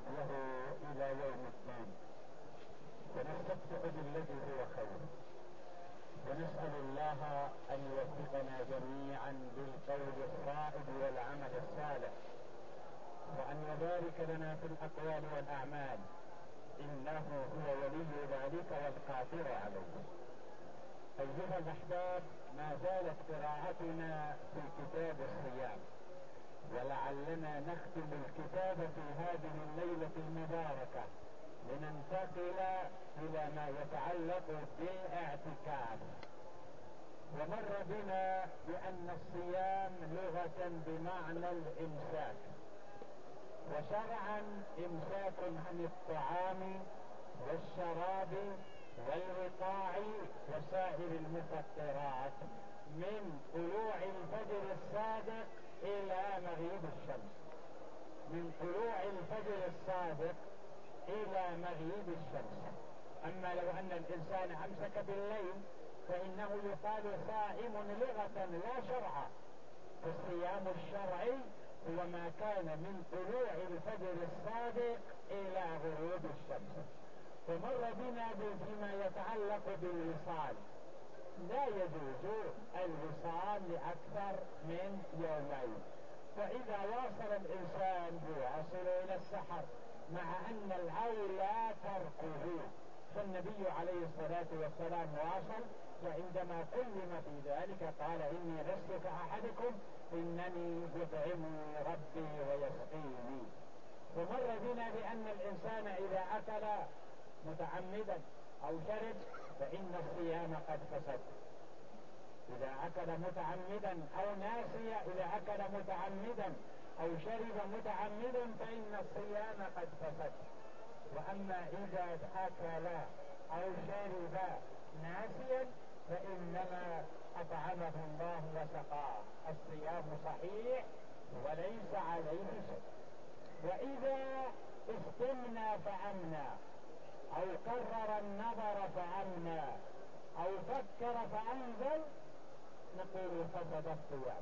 له إلى يوم الدين، ونستفتح بالذي هو خير، ونسأل الله أن يوفقنا جميعا للقول الصائب والعمل الصالح، وأن يبارك لنا في الأقوال والأعمال، إنه هو ولي ذلك والقادر عليه. أيها الأحباب، ما زالت قراءتنا في كتاب الصيام، ولعلنا نختم الكتاب في هذه الليلة المباركة لننتقل إلى ما يتعلق بالاعتكاف. ومر بنا بأن الصيام لغة بمعنى الإمساك، وشرعا إمساك عن الطعام والشراب والوقاع وسائر المفطرات من طلوع الفجر الصادق إلى مغيب الشمس، من طلوع الفجر الصادق إلى مغيب الشمس. أما لو أن الإنسان أمسك بالليل فإنه يقال صائم لغة لا شرعا، فالصيام الشرعي هو ما كان من طلوع الفجر الصادق إلى غروب الشمس. فمر بنا فيما يتعلق بالوصال، لا يجوز الوصال لأكثر من يومين، فإذا واصل الإنسان يواصل إلى السحر، مع أن الأولى تركه، فالنبي عليه الصلاة والسلام واصل، وعندما كلم في ذلك قال: إني لست كأحدكم، إنني يطعمني ربي ويسقيني. ومر بنا بأن الإنسان إذا أكل متعمدا أو شرب فإن الصيام قد فسد. إذا أكل متعمدا أو ناسي، إذا أكل متعمدا أو شرب متعمدا فإن الصيام قد فسد. وأما إذا أكل أو شرب ناسيا فإنما أطعمه الله وسقاه، الصيام صحيح وليس عليه شيء. وإذا استمنى فأمنى أو قرر النظر فأمنى أو فكر فأنزل نقول فسد الصيام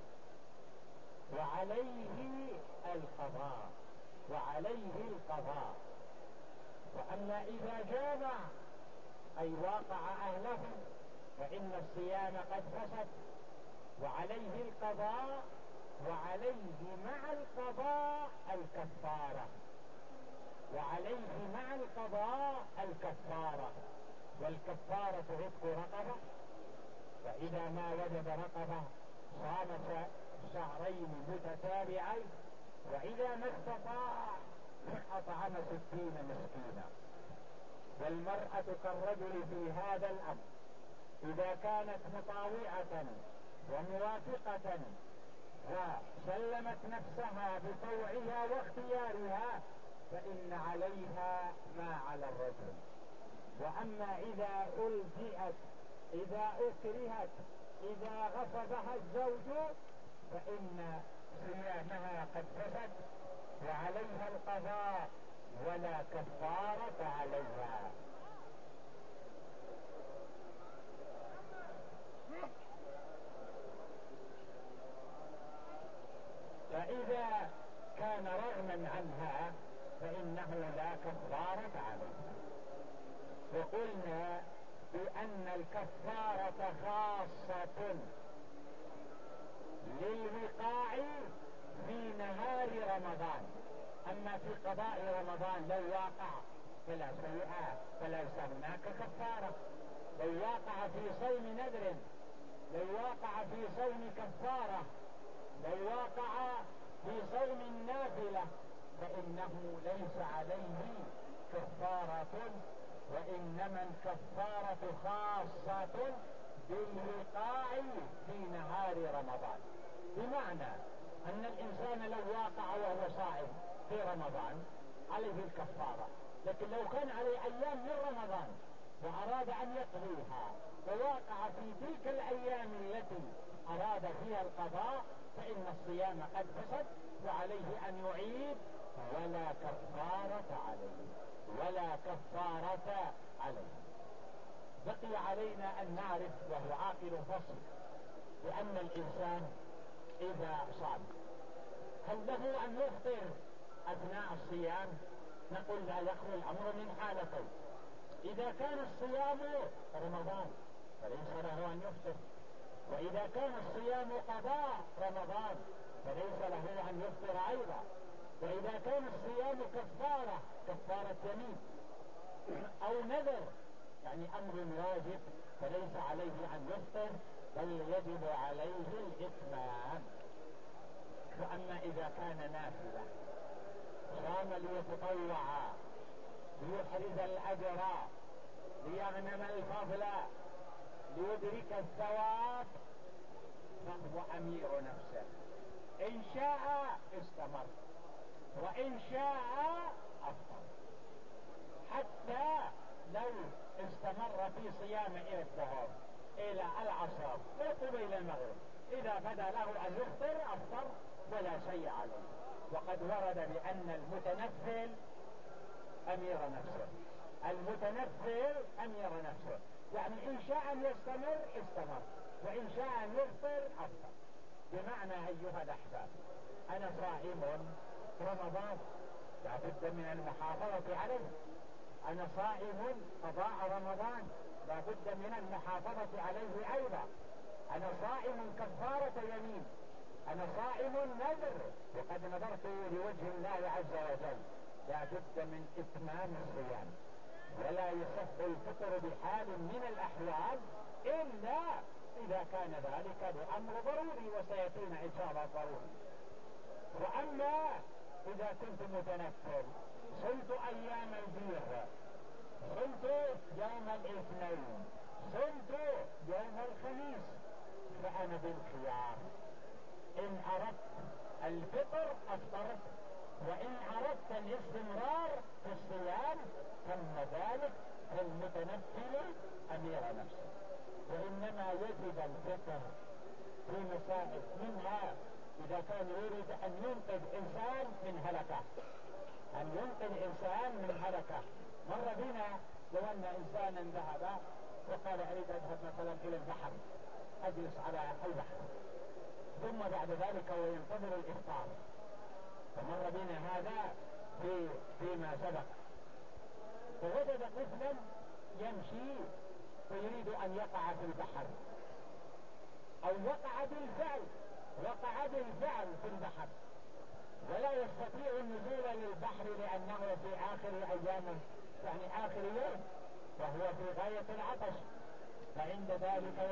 وعليه القضاء، وعليه القضاء. وأما إذا جامع أي واقع أهله فإن الصيام قد فسد وعليه القضاء، وعليه مع القضاء الكفارة، وعليه مع القضاء الكفارة. والكفارة عتق رقبة، فإذا ما وجد رقبة صام شهرين متتابعين، وإذا ما استطاع أطعم 60 مسكينا. والمرأة كالرجل في هذا الأمر، إذا كانت مطاوعة وموافقة وسلمت نفسها بطوعها واختيارها فإن عليها ما على الرجل. وأما إذا ألجئت، إذا أكرهت، إذا غصبها الزوج فإن صيامها قد فسد وعليها القضاء ولا كفارة عليها. فإذا كان رغما عنها فإنه لا كفارة عليه. وقلنا بأن الكفارة خاصة للوقاع في نهار رمضان، أما في قضاء رمضان لو واقع فلا شيء، فليس هناك كفارة. لو واقع في صوم نذر، لو واقع في صوم كفارة، لو واقع في صوم النافلة فإنه ليس عليه كفارة، وإنما الكفارة خاصة بالوقاع في نهار رمضان. بمعنى أن الإنسان لو واقع وهو صائم في رمضان عليه الكفارة، لكن لو كان عليه أيام من رمضان وأراد أن يقضيها وواقع في تلك الأيام التي أراد فيها القضاء فإن الصيام قد فسد وعليه أن يعيد ولا كفارة عليه، ولا كفارة عليه. بقي علينا أن نعرف، وهو آخر فصل، بأن الإنسان إذا صام هل له أن يفطر أثناء الصيام نقول لا يخلو الأمر من حالتين: إذا كان الصيام رمضان فليس له أن يفطر، وإذا كان الصيام قضاء رمضان فليس له أن يفطر أيضا، وإذا كان الصيام كفارة يمين أو نذر يعني أمر واجب فليس عليه أن يفطر، بل يجب عليه الإتمام. وأما إذا كان نافلة صام ليتطوع ليحرز الأجر ليغنم الفضل ليدرك الثواب فهو أمير نفسه، إن شاء استمر وإن شاء أفطر. حتى لو استمر في صيام إلى الظهر إلى العصر وقبيل المغرب، إذا بدا له أن يفطر أفطر ولا شيء عليه. وقد ورد بأن المتنفل أمير نفسه، المتنفل أمير نفسه، يعني إن شاء أن يستمر استمر وإن شاء أن يفطر أفطر. بمعنى أيها الأحباب، أنا صائم رمضان لا بد من المحافظة عليه، أنا صائم قضاء رمضان لا بد من المحافظة عليه أيضا، أنا صائم كفارة يمين، أنا صائم نذر وقد نذرت لوجه الله عز وجل، لا بد من إتمام الصيام، ولا يصح الفطر بحال من الأحوال إلا إذا كان ذلك بأمر ضروري وسيأتينا إن شاء الله ضروري. وأما إذا كنت متنفل صمت أيام البيض، صمت يوم الاثنين، صمت يوم الخميس، فأنا بالخيار، إن أردت الفطر أفطرت، وإن أردت الاستمرار في الصيام ثم ذلك فالمتنفل أمير نفسه. وإنما يجب الفطر في مسائل، منها إذا كان يريد أن ينقذ إنسان من هلكة، أن ينقذ إنسان من هلكة. مر بنا لو أن إنسانا ذهب وقال أريد أذهب مثلا إلى البحر، أجلس على البحر، ثم بعد ذلك هو ينتظر الإفطار، فمر بنا هذا فيما سبق، فوجد طفلا يمشي ويريد أن يقع في البحر، أو وقع بالفعل في البحر، ولا يستطيع النزول للبحر لأنه في آخر أيامه، يعني آخر يوم، وهو في غاية العطش، فعند ذلك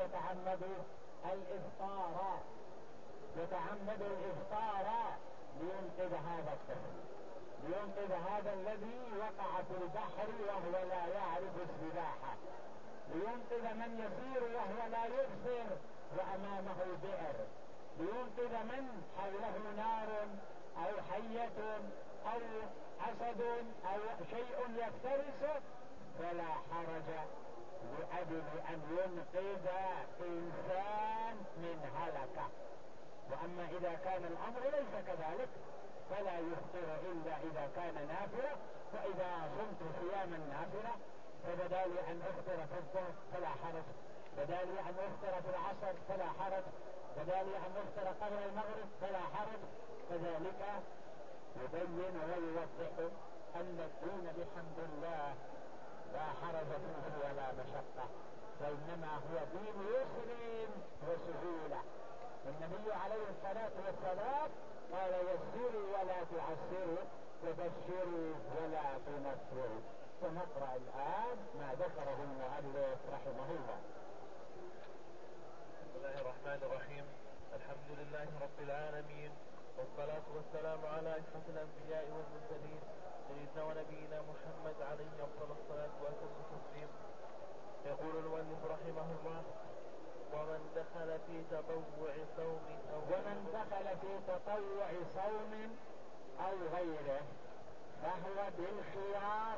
يتعمد الإفطار لينقذ هذا الطفل، لينقذ هذا الذي وقع في البحر وهو لا يعرف السباحة، لينقذ من يسير وهو لا يبصر وأمامه بئر، لينقذ من حوله نار أو حية أو أسد أو شيء يفترسه، فلا حرج لأجل أن ينقذ إنسان من هلكة. وأما إذا كان الأمر ليس كذلك فلا يفطر إلا إذا كان نافلة، فإذا صمت صياما نافلة فبدالي أن أفطر في الظهر فلا حرج، بدالي أن أفطر في العصر فلا حرج، بدالي أن أفطر قبل المغرب فلا حرج. كذلك يبين ويوضح أن الدين بحمد الله لا حرج فيه ولا مشقة، وإنما هو دين يسر وسهولة. النبي عليه الصلاة والسلام قال يسروا ولا تعسروا وبشروا ولا تنفروا. فنقرأ الآن ما ذكره المؤلف رحمه الله. بسم الله الرحمن الرحيم. الحمد لله رب العالمين، والصلاة والسلام على أشرف الأنبياء والمرسلين سيدنا ونبينا محمد عليه أفضل الصلاة وأتم التسليم. يقول المؤلف رحمه الله: ومن دخل في تطوع صوم أو غيره فهو بالخيار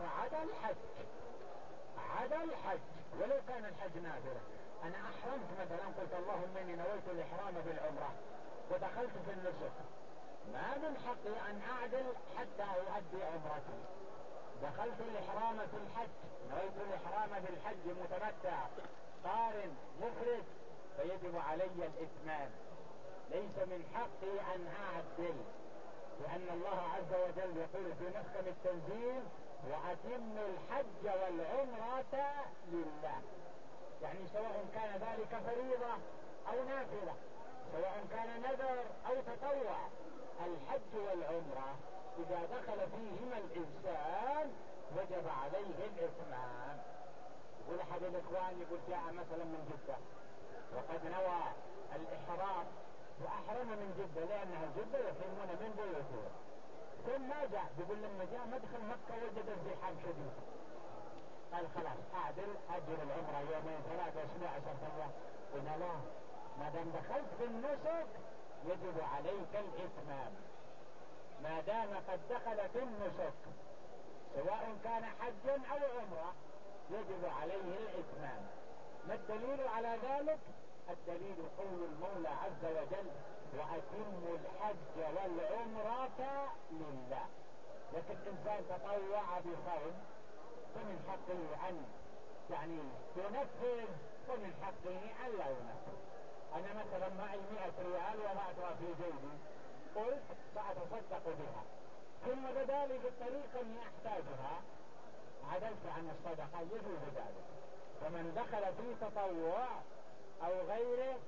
عدا الحج ولو كان الحج نافلة. أنا أحرمت مثلا، قلت اللهم إني نويت الإحرام بالعمرة ودخلت في النسك، ما من حقي أن أعدل حتى أؤدي عمرتي. دخلت الإحرام في الحج، نويت الإحرام بالحج متمتع قارن مفرد، فيجب علي الإتمام، ليس من حقي أن أعدل لأن الله عز وجل يقول في محكم التنزيل: وأتموا الحج والعمرة لله. يعني سواء كان ذلك فريضة أو نافلة، سواء كان نذر أو تطوع، الحج والعمرة إذا دخل فيهما الإنسان وجب عليه الإتمام. يقول أحد الإخوان، يقول جاء مثلا من جدة وقد نوى الإحرام وأحرم من جدة لأنها جدة يحرمون من بيوتهم، ثم ما جاء، يقول لما جاء مدخل مكة وجد ازدحام شديد، قال خلاص أجل العمرة يومين 3 أسبوع 10 أيام. قلنا لا، ما دام دخلت في النسك يجب عليك الإتمام. ما دام قد دخل في النسك سواء كان حجا أو عمرة يجب عليه الإتمام. ما الدليل على ذلك؟ الدليل قول المولى عز وجل: وأتموا الحج والعمرة لله. لكن الإنسان تطوع بصوم فمن حقه أن ينفذ ومن حقه أن لا ينفذ. أنا مثلا معي 100 ريال وضعتها في جيبي، قلت سأتصدق بها، ثم بدا لي في الطريق أني أحتاجها، عدلت عن الصدقة، يجوز ذلك. فمن دخل في تطوع أو غيره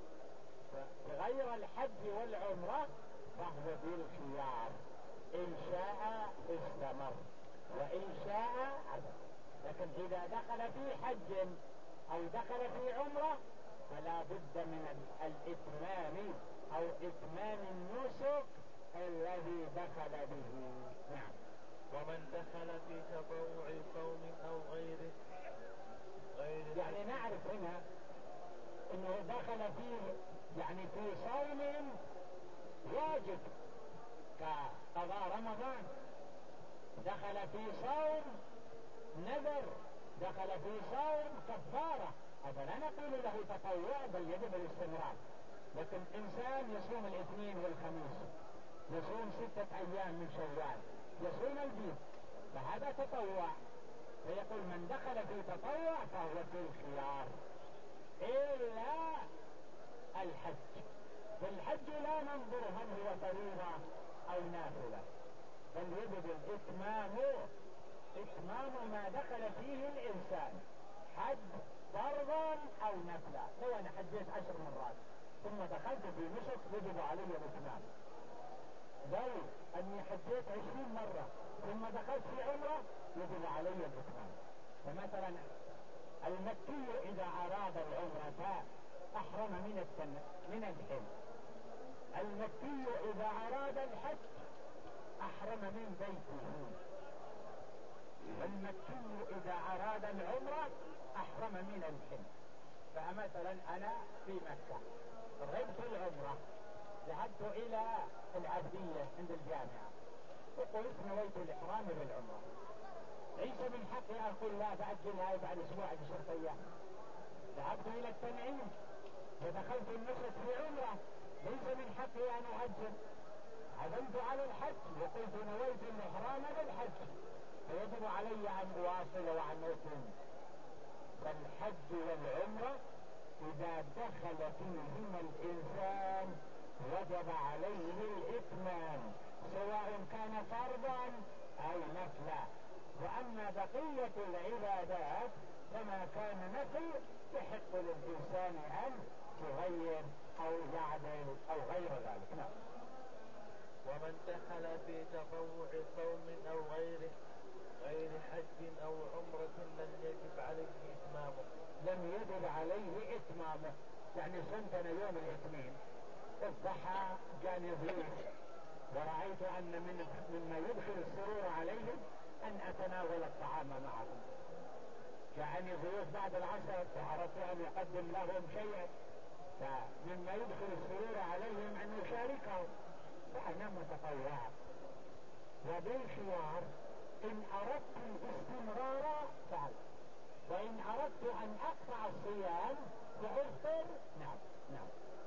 غير الحج والعمرة فهو بالخيار، إن شاء استمر وإن شاء عدل. لكن إذا دخل في حج أو دخل في عمرة فلا بد من الإتمام أو إتمام النسك الذي دخل به. نعم. ومن دخل في تطوع صوم أو غيره يعني نعرف هنا انه دخل فيه في صوم واجب كقضاء رمضان، دخل في صوم نذر، دخل في صوم كفارة، هذا لا نقول له تطوع بل يجب الاستمرار. لكن انسان يصوم الاثنين والخميس، يصوم 6 أيام من شوال، يصوم البيض، فهذا تطوع. فيقول من دخل في تطوع فهو في الخيار إلا الحج. في الحج لا ننظر هل هو فريضة أو نافلة، بل يجب إتمام ما دخل فيه الإنسان، حج فرضا أو نفلا. لو أنا حجيت 10 مرات ثم دخلت في نسك يجب علي الإتمام. لو أني حجيت 20 مرة ثم دخلت في عمرة يجب علي الإتمام. فمثلا المكي إذا أراد العمرة أحرم من الحج، المكي إذا أراد الحج أحرم من بيته، المكي إذا أراد العمرة أحرم من الحج. فمثلا أنا في مكة رغبت العمرة، ذهبت إلى العبدية عند الجامعة وقلت نويت الإحرام بالعمرة، ليس من حقي أقول لا بأجلها بعد أسبوع 10 أيام. ذهبت إلى التنعيم ودخلت النسك في عمرة، ليس من حقي أن أؤجل. عزمت على الحج وقلت نويت الإحرام بالحج، فيجب علي أن أواصل وأن أتم. فالحج والعمرة إذا دخل فيهما الإنسان وجب عليه الإتمام، سواء كان فرضا أو نفلا. وأما بقية العبادات فما كان نفل يحق للإنسان أن يغير أو يعدل أو غير ذلك. نعم. ومن دخل في تطوع صوم أو غير حج أو عمرة لم يجب عليه إتمامه. لم يجب عليه إتمامه، يعني صمت يوم الاثنين الضحى جاني ضيوف ورأيت أن مما يدخل السرور عليهم أن أتناول الطعام معهم. جاءني ضيوف بعد العصر وأردت أن أقدم لهم شيئا، فمما يدخل السرور عليهم أن يشاركهم، فأنا متطوع. وبالخيار إن أردت الاستمرار فعل، وإن أردت أن أقطع الصيام فأفطر. نعم. نعم.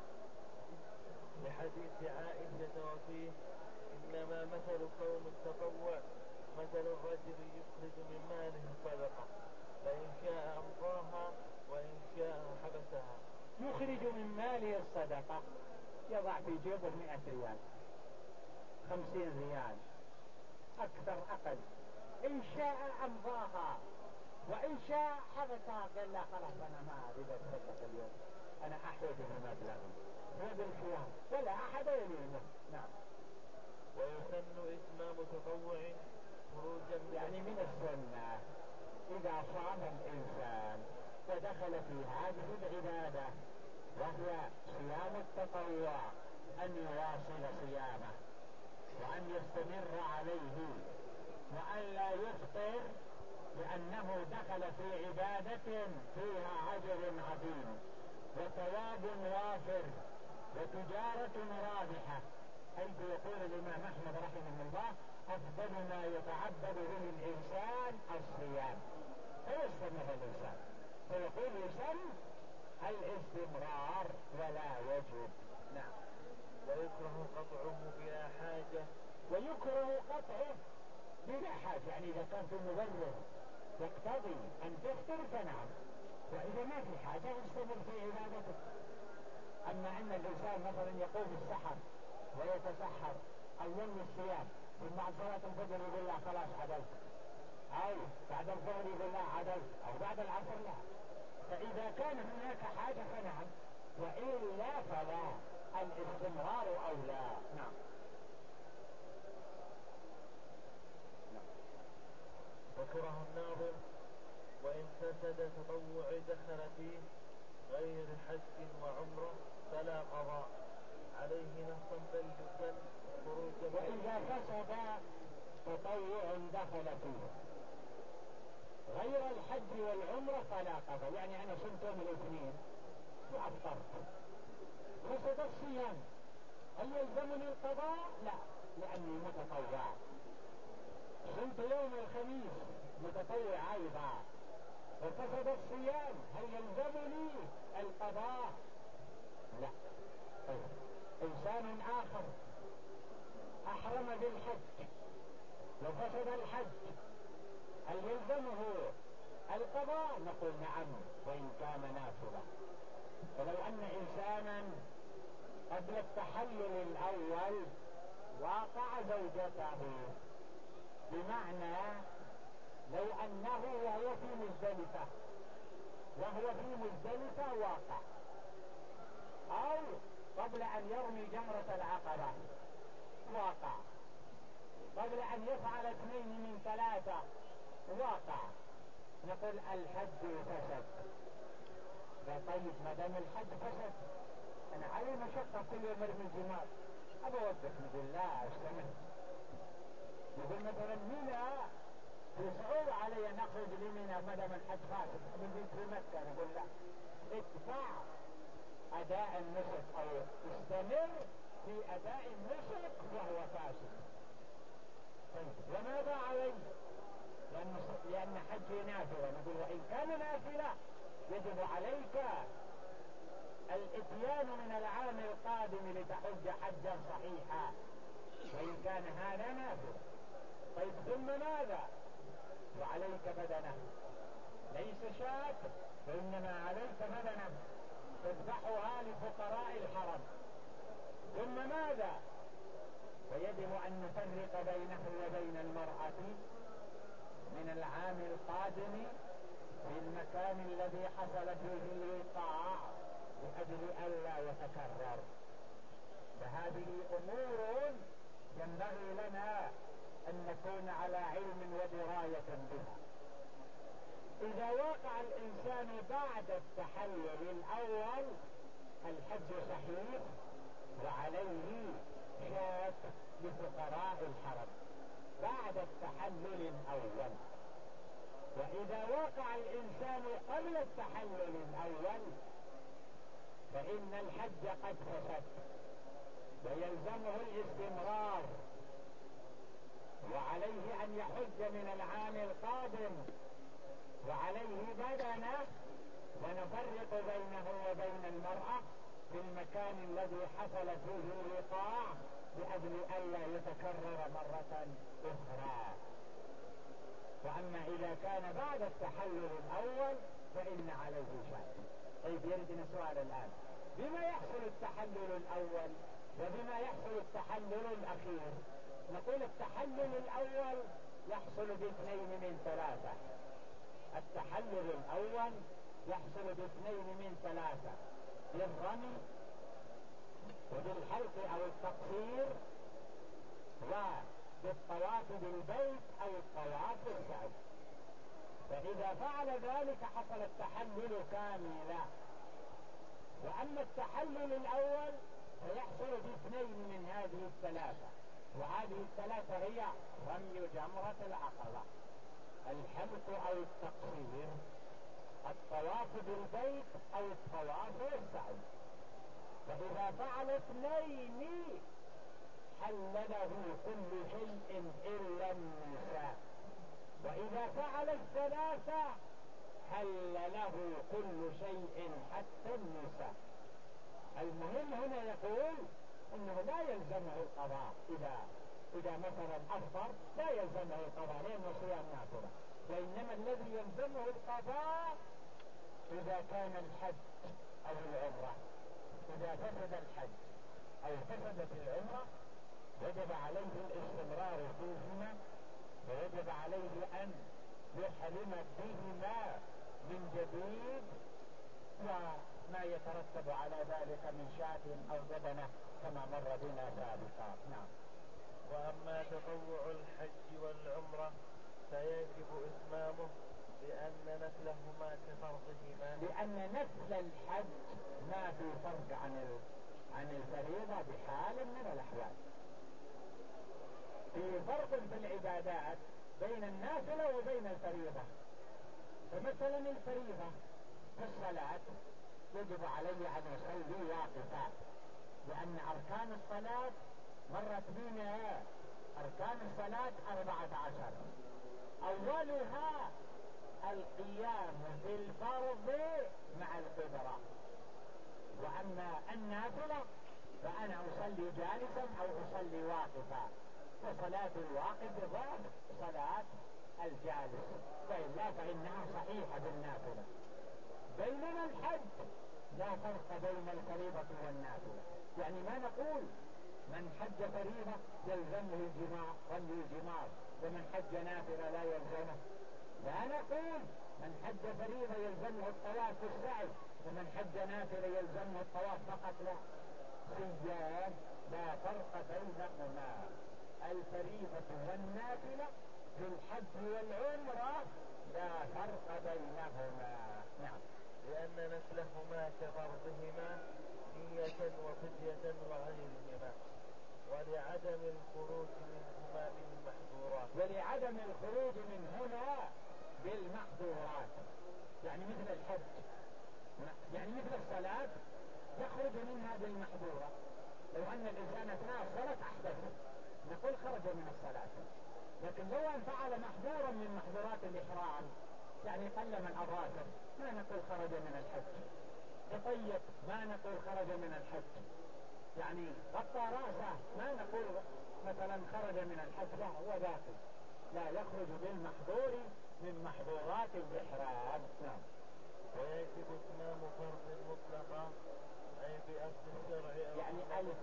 لحديث عائشة وفيه إنما مثل صوم التطوع مثل الرجل يخرج من ماله صدقة، فإن شاء أمضاها وإن شاء حبسها. يخرج من ماله الصدقة، يضع في جيبه 100 ريال، 50 ريال أكثر أقل، إن شاء أمضاها وإن شاء حبسها، قال لا خلاص أنا ما أريد أتصدق اليوم، أنا أحوج بمبلغي، هو بالخيار ولا أحد يليمه. نعم. ويسن إتمام تطوع خروجا يعني من السنة إذا صام الإنسان ودخل في هذه العبادة وهي صيام التطوع أن يواصل صيامه وأن يستمر عليه وأن لا يفطر، لأنه دخل في عبادة فيها أجر عظيم وثواب وافر وتجارة رابحة، حيث يقول الإمام أحمد رحمه الله أفضل ما يتعبد به الإنسان الصيام، فيستمر الإنسان، فيقول يسن الاستمرار ولا يجب. نعم. ويكره قطعه بلا حاجة. ويكره قطعه بلا حاجة، يعني إذا كان في مبرر يقتضي أن تفطر فنعم، وإذا ما في حاجة يستمر في عبادته. أما أن الإنسان مثلا يقوم السحر ويتسحر أو ينوي الصيام ثم بعد صلاة الفجر يقول لا خلاص عدلت، أو بعد الظهر يقول لا عدلت، أو بعد العصر لا، فإذا كان هناك حاجة فنعم، وإلا فلا، الاستمرار أولى. نعم. وكره الناظر وإن فسد تطوع دخل فيه غير حج وعمرة فلا قضاء عليه نصا، بل يسن خروجا. وإذا فسد تطوع دخل فيه غير الحج والعمرة فلا قضاء، يعني أنا صمت يوم الاثنين وأفطرت فسد الصيام، هل يلزمني القضاء؟ لا، لأني متطوع. صمت يوم الخميس متطوع أيضا وفسد الصيام، هل يلزمني القضاء؟ لا. طيب. إنسان آخر أحرم بالحج وفسد الحج، هل يلزمه القضاء؟ نقول نعم وإن كان نافلة. فلو أن إنسانا قبل التحلل الأول واقع زوجته، بمعنى لو أنه وهو في مزدلفة واقع، أو قبل أن يرمي جمرة العقبة واقع، قبل أن يفعل 2 من 3 واقع، نقول الحج فسد. طيب ما دام الحج فسد أنا علي مشقة كل يوم ارمي الجمار، أبى أوقف. نقول لا استمر. نقول مثلا منى في صعوبة علي أن أخرج لمنى ما دام الحج فاسد، نقول في مكة، نقول لا، ادفع أداء النسك أو استمر في أداء النسك وهو فاسد. طيب وماذا علي؟ لأن حجي نافلة، نقول وإن كان نافلة يجب عليك الاتيان من العام القادم لتحج حجا صحيحا، وإن كان هذا نافلة. طيب ثم ماذا؟ وعليك بدنه، ليس شاة وإنما عليك بدنه تذبحها لفقراء الحرم. ثم ماذا؟ ويجب أن نفرق بينه وبين المرأة من العام القادم في المكان الذي حصل فيه الوقاع لأجل ألا يتكرر. فهذه أمور ينبغي لنا أن نكون على علم ودراية بها. إذا وقع الإنسان بعد التحلل الأول الحج صحيح وعليه شاة لفقراء الحرم بعد التحلل الأول. وإذا وقع الإنسان قبل التحلل الأول فإن الحج قد فسد ويلزمه الاستمرار، وعليه أن يحج من العام القادم، وعليه بدنه، ونفرق بينه وبين المرأة في المكان الذي حصل فيه الوقاع لأجل ألا يتكرر مرة أخرى. وأما إذا كان بعد التحلل الأول فإن عليه شيء. طيب يردنا سؤال الآن، بما يحصل التحلل الأول وبما يحصل التحلل الأخير؟ نقول التحلل الأول يحصل باثنين من ثلاثة. التحلل الأول يحصل باثنين من ثلاثة: بالرمي وبالحلق أو التقصير وبالطواف بالبيت أو الطواف بالسعي. فإذا فعل ذلك حصل التحلل كاملا. وأما التحلل الأول فيحصل باثنين من هذه الثلاثة، وهذه الثلاثة هي رمي جمرة العقبة، الحلق أو التقصير، الطواف بالبيت أو الطواف والسعي. فإذا فعل اثنين حل له كل شيء إلا النساء، وإذا فعل الثلاثة حل له كل شيء حتى النساء. المهم هنا يقول انه لا يلزمه القضاء. اذا مثلا افطر لا يلزمه القضاء لانه صيام نافله، وانما الذي يلزمه القضاء اذا كان الحج او العمره. اذا فسد الحج او فسدت العمره وجب عليه الاستمرار فيهما، ويجب عليه ان يحرم بهما من جديد، وما يترتب على ذلك من شاة أو بدنة كما مر بنا سابقا. نعم. وأما تطوع الحج والعمرة فيجب إتمامه لأن نفلهما كفرضهما، لأن نفل الحج ما في فرق عن الفريضة بحال من الأحوال. في فرق في العبادات بين النافلة وبين الفريضة. فمثلا الفريضة في الصلاة يجب عليه أن يصلي واقفا، لأن أركان الصلاة مرت بنا أركان الصلاة 14، أولها القيام بالفرض مع القدرة. وأما النافلة فأنا أصلي جالسا أو أصلي واقفا، فصلاة الواقف ضعف صلاة الجالس، وإلا فإنها صحيحة بالنافلة. بينما الحج لا فرق بين الفريضة والنافلة. يعني ما نقول من حج فريضة يلزمه الجماع رمي الجمار، ومن حج نافلة لا يلزمه. لا نقول من حج فريضة يلزمه الطواف والسعي، ومن حج نافلة يلزمه الطواف فقط. لا، صيام لا فرق بينهما. الفريضة والنافلة في الحج والعمرة لا فرق بينهما. نعم. لأن نفلهما كفرضهما نية وفدية وغيرهما، ولعدم الخروج منهما بالمحظورات. ولعدم الخروج منهما بالمحظورات، يعني مثل الحج، يعني مثل الصلاة يخرج منها بالمحظورة. لو أن الإنسان أثناء الصلاة أحدث نقول خرج من الصلاة، لكن لو أن فعل محظورا من محظورات الإحرام، يعني قلم الأظافر، ما نقول خرج من الحج. تطيب ما نقول خرج من الحج. يعني غطى رأسه ما نقول مثلا خرج من الحج، لا، هو داخل، لا يخرج بالمحظور من محظورات الإحرام. نعم. ويجب إتمام فرض مطلقا أي بأصل الشرع أو يعني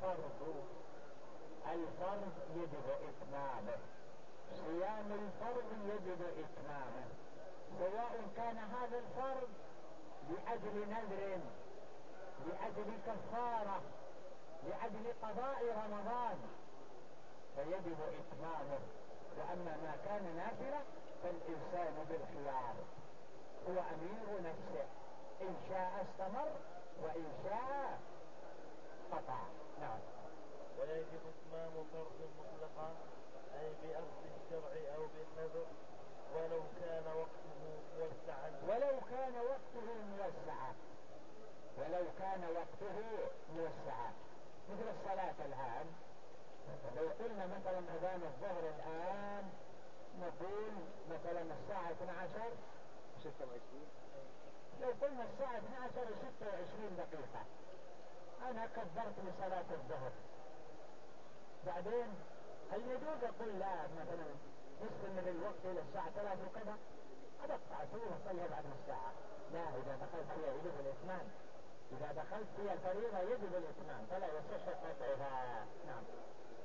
الفرض يجب إتمامه. صيام الفرض يجب إتمامه، سواء كان هذا الفرض لأجل نذر، لأجل كفارة، لأجل قضاء رمضان، فيجب إتمامه. وأما ما كان نافلة فالإنسان بالخيار، هو أمير نفسه، إن شاء استمر وإن شاء قطع. نعم. ويجب إتمام فرض مطلقا أي بأصل الشرع أو بالنذر ولو كان وقته موسعا. ولو كان وقته موسعا، ولو كان وقته موسعا، مثل الصلاة الآن. لو قلنا مثلا أذان الظهر الآن نقول مثلا الساعة 12:26، لو قلنا الساعة 12:26 دقيقة أنا كبرت لصلاة الظهر، بعدين هل يجوز أقول لا مثلا نستمر الوقت إلى الساعة 3 وكذا أدفع فيه وصلها بعد الساعة؟ لا، إذا دخلت فيها يجب الإتمام. إذا دخلت فيها الفريضة يجب الإتمام، فلا يصح قطعها. نعم.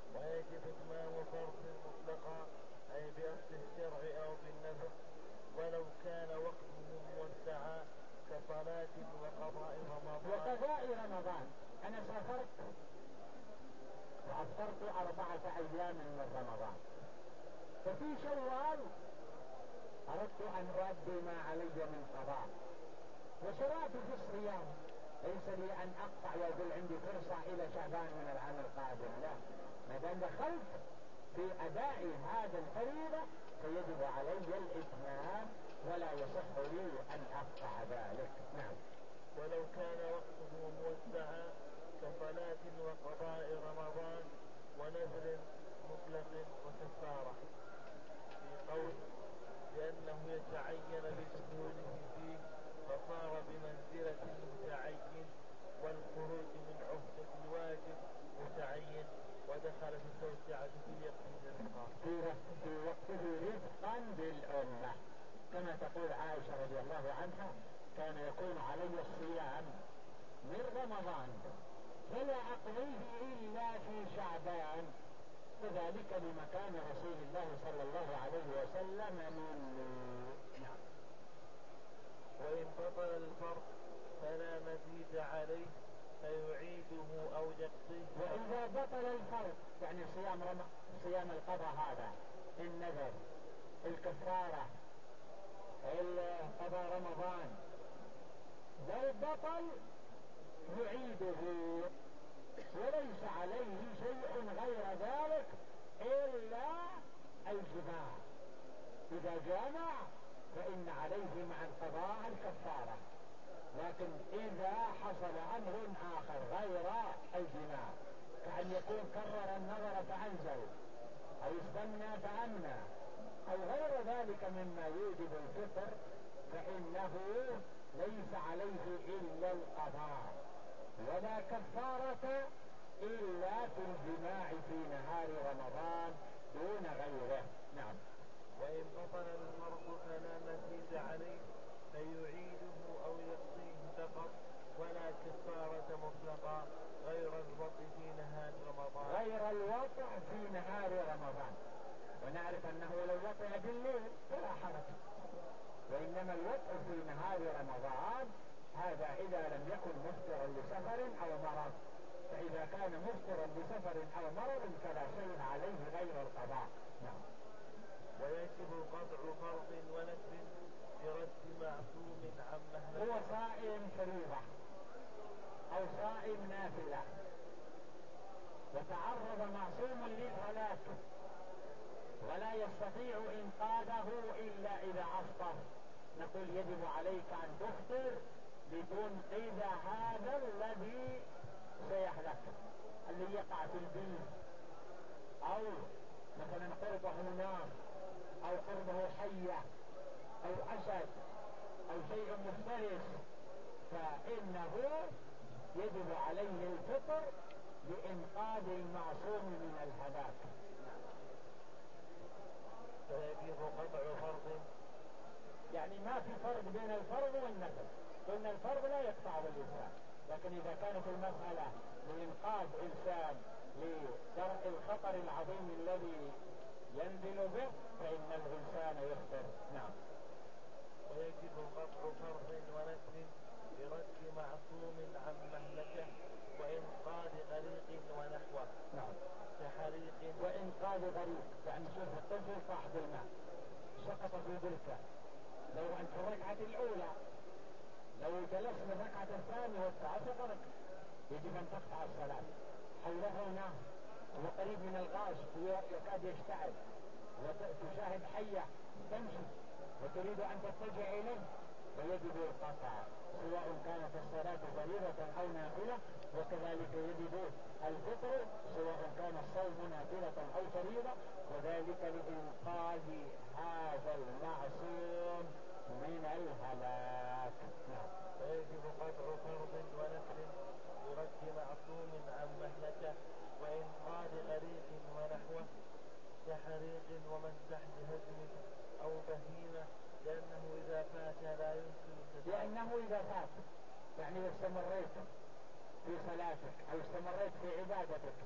ويجب إتمام فرض مطلقا أي بأصل الشرع أو بالنذر ولو كان وقته موسعا كصلاة وقضاء رمضان. أنا سافرت وأفطرت 4 أيام من رمضان، ففي شوال أردت أن أؤدي ما علي من قضاء وشرعت في الصيام، ليس لي أن أقطع ويقول عندي فرصة إلى شعبان من العام القادم، لا، ما دام دخلت في أداء هذا الفريضة فيجب علي الإتمام ولا يصح لي أن أقطع ذلك. نعم. ولو كان وقته موسعا كصلاة وقضاء رمضان ونذر مطلق وكفارة، في قول لأنه يتعين بدخوله فيه فصار بمنزلة المتعين، والخروج من عهدة الواجب متعين، ودخل في التوسعة في وقته رفقا بالأمة، كما تقول عائشة رضي الله عنها كان يكون علي الصيام من رمضان فلا أقضيه إلا في شعبان، وذلك لمكان رسول الله صلى الله عليه وسلم مني. نعم. وإن بطل الفرض فلا مزيد عليه فيعيده أو يقضيه. وإذا بطل الفرض يعني صيام القضاء هذا، النذر، الكفارة، قضاء رمضان، لو بطل يعيده وليس عليه شيء غير ذلك إلا الجماع. إذا جامع فإن عليه مع القضاء الكفارة، لكن إذا حصل أمر آخر غير الجماع كأن يكون كرر النظر فأنزل أو استمنى فأمنى أو غير ذلك مما يوجب الفطر فإنه ليس عليه إلا القضاء ولا كفارة إلا في الجماع في نهار رمضان دون غيره. نعم. وإن بطل الفرض فلا مزيد عليه فيعيده أو يقضيه فقط ولا كفارة مطلقة غير الوطء في نهار رمضان. غير الوطء في نهار رمضان، ونعرف أنه لو وطئ بالليل فلا حرج، وإنما الوطء في نهار رمضان هذا إذا لم يكن مفطرا لسفر أو مرض، فإذا كان مفطرا لسفر أو مرض فلا شيء عليه غير القضاء. نعم. ويجب قطع فرض ونفل برد معصوم عن مهلكة. هو صائم فريضة أو صائم نافلة وتعرض معصوم للهلاك ولا يستطيع إنقاذه إلا إذا أفطر، نقول يجب عليك أن تفطر لتنقذ هذا الذي سيهلك، اللي يقع في البيت أو مثلا قربه نار أو قربه حية أو أسد أو شيء مفترس، فإنه يجب عليه الفطر لإنقاذ المعصوم من الهلاك. فيجب قطع فرض، يعني ما في فرق بين الفرض والنفل، قلنا الفرض لا يقطعه الإنسان، لكن إذا كانت المسألة لإنقاذ إنسان لدرء الخطر العظيم الذي ينزل به فإن الإنسان يخطر. نعم. ويجب قطع فرض ونفل برد معصوم عن مهلكة وإنقاذ غريق ونحوه. نعم. كحريق. وإنقاذ غريق يعني شوف الطفل طاح بالماء سقط في بركة، لو أنت في الركعة الأولى لو جلست في الركعة الثانية والثالثة غرق، يجب أن تقطع الصلاة. حوله نار وقريب من الغاز يكاد يشتعل وتشاهد حية تمشي وتريد أن تتجه إليه فيجب القطع، سواء كانت الصلاة فريضة أو نافلة، وكذلك يجب الفطر سواء كان الصوم نافلة أو فريضة، وذلك لإنقاذ هذا المعصوم من الهلاك. ويجب قطع فرض ونفل برد معصوم عن مهلكة وإنقاذ غريق ونحوه كحريق ومسح بهدم أو بهيمة، لأنه إذا فات لا يمكن لأنه إذا فات يعني استمريت في صلاتك أو استمريت في عبادتك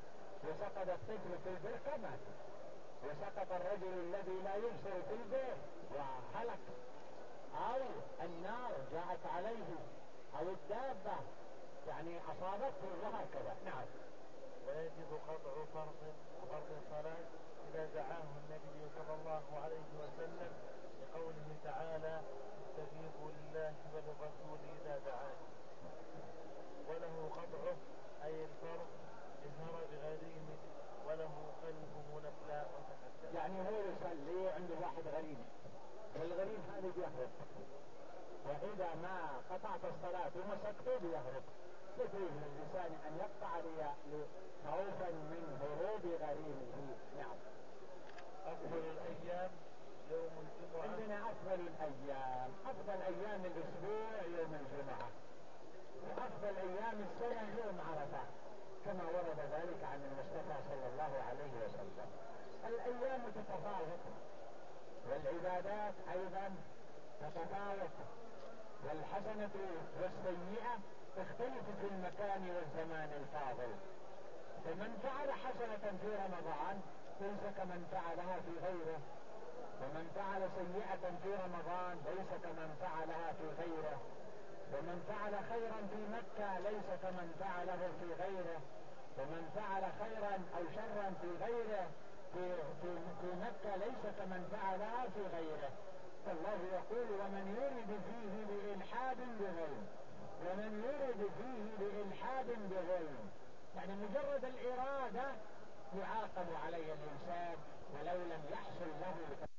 وسقط الطفل في البركة مات، وسقط الرجل الذي لا يبصر في البيت وهلك، أو النار جاءت عليه، أو الدابة يعني أصابته وهكذا. نعم. ويجب قطع فرض الصلاة إذا دعاه النبي صلى الله عليه وسلم لقوله تعالى استجيبوا لله وللرسول إذا دعاه. وله قطعه أي الفرض لهرب غريم وله قلبه نبلا وتحدث. يعني هو يصلي عنده واحد غريب، والغريب هذا بيهرب، وإذا ما قطعت الصلاة ومسكته بيهرب، يجوز للإنسان أن يقطع خوفا من هروب غريمه. نعم. أفضل الأيام يوم الجمعة. عندنا أفضل الأيام، أفضل أيام الأسبوع يوم الجمعة، وأفضل أيام السنة يوم عرفة، كما ورد ذلك عن المصطفى صلى الله عليه وسلم. الأيام تتفاوت، والعبادات أيضا تتفاوت، والحسنة والسيئة تختلف في المكان والزمان الفاضل. فمن فعل حسنة في رمضان ليس كمن فعلها في غيره، ومن فعل سيئة في رمضان ليس كمن فعلها في غيره، ومن فعل خيرا في مكة ليس كمن فعله في غيره، ومن فعل خيرا أو شرا في غيره في مكة ليس كمن فعلها في غيره. فالله يقول ومن يرد فيه بإلحاد بظلم، ومن يرد فيه بإلحاد بظلم، يعني مجرد الإرادة يعاقب عليه الإنسان ولو لم يحصل له